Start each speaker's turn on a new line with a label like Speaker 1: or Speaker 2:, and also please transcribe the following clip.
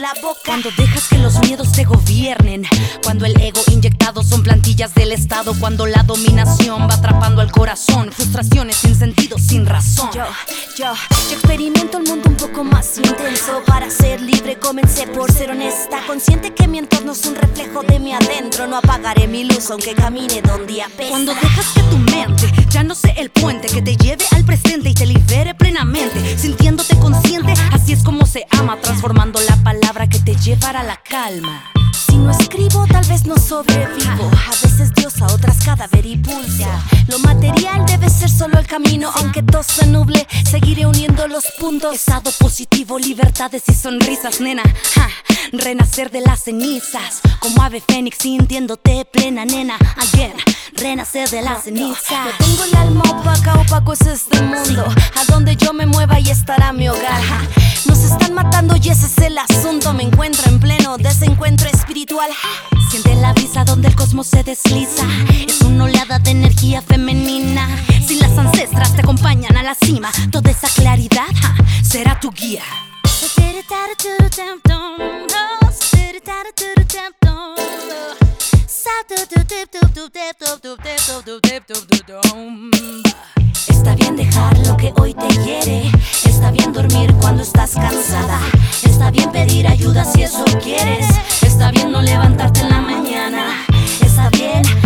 Speaker 1: la boca.
Speaker 2: Cuando dejas que los miedos te gobiernen, cuando el ego inyectado son plantillas del Estado, cuando la dominación va atrapando al corazón, frustraciones sin sentido, sin razón.
Speaker 1: Yo experimento el mundo un poco más intenso. Para ser libre comencé por ser honesta, consciente que mi entorno es un reflejo de mi adentro. No apagaré mi luz aunque camine donde apesta.
Speaker 2: Cuando dejas que tu mente ya no sea el puente que te lleve al presente y te libere plenamente, sintiéndote consciente, así es como se ama, transformando la palabra que te llevará a la calma.
Speaker 1: Si no escribo, tal vez no sobrevivo. A veces diosa, otras cadáver y pulso. Lo material debe ser solo el camino. Aunque todo se nuble, seguiré uniendo los puntos.
Speaker 2: Estado positivo, libertades y sonrisas, nena. Renacer de las cenizas, como ave fénix, sintiéndote plena, nena. Again, renacer de las cenizas.
Speaker 1: No tengo el alma opaca, opaco es este mundo. A donde yo me mueva ahí estará mi hogar. Nos están matando y ese es el asunto. Me encuentro en pleno desencuentro espiritual.
Speaker 2: Siente la brisa donde el cosmos se desliza. Es una oleada de energía femenina. Si las ancestras te acompañan a la cima, toda esa claridad será tu guía.
Speaker 1: Está bien dejar lo que hoy te hiere. Está bien dormir cuando estás cansada. Está bien pedir ayuda si eso quieres. Está bien no levantarte en la mañana. Está bien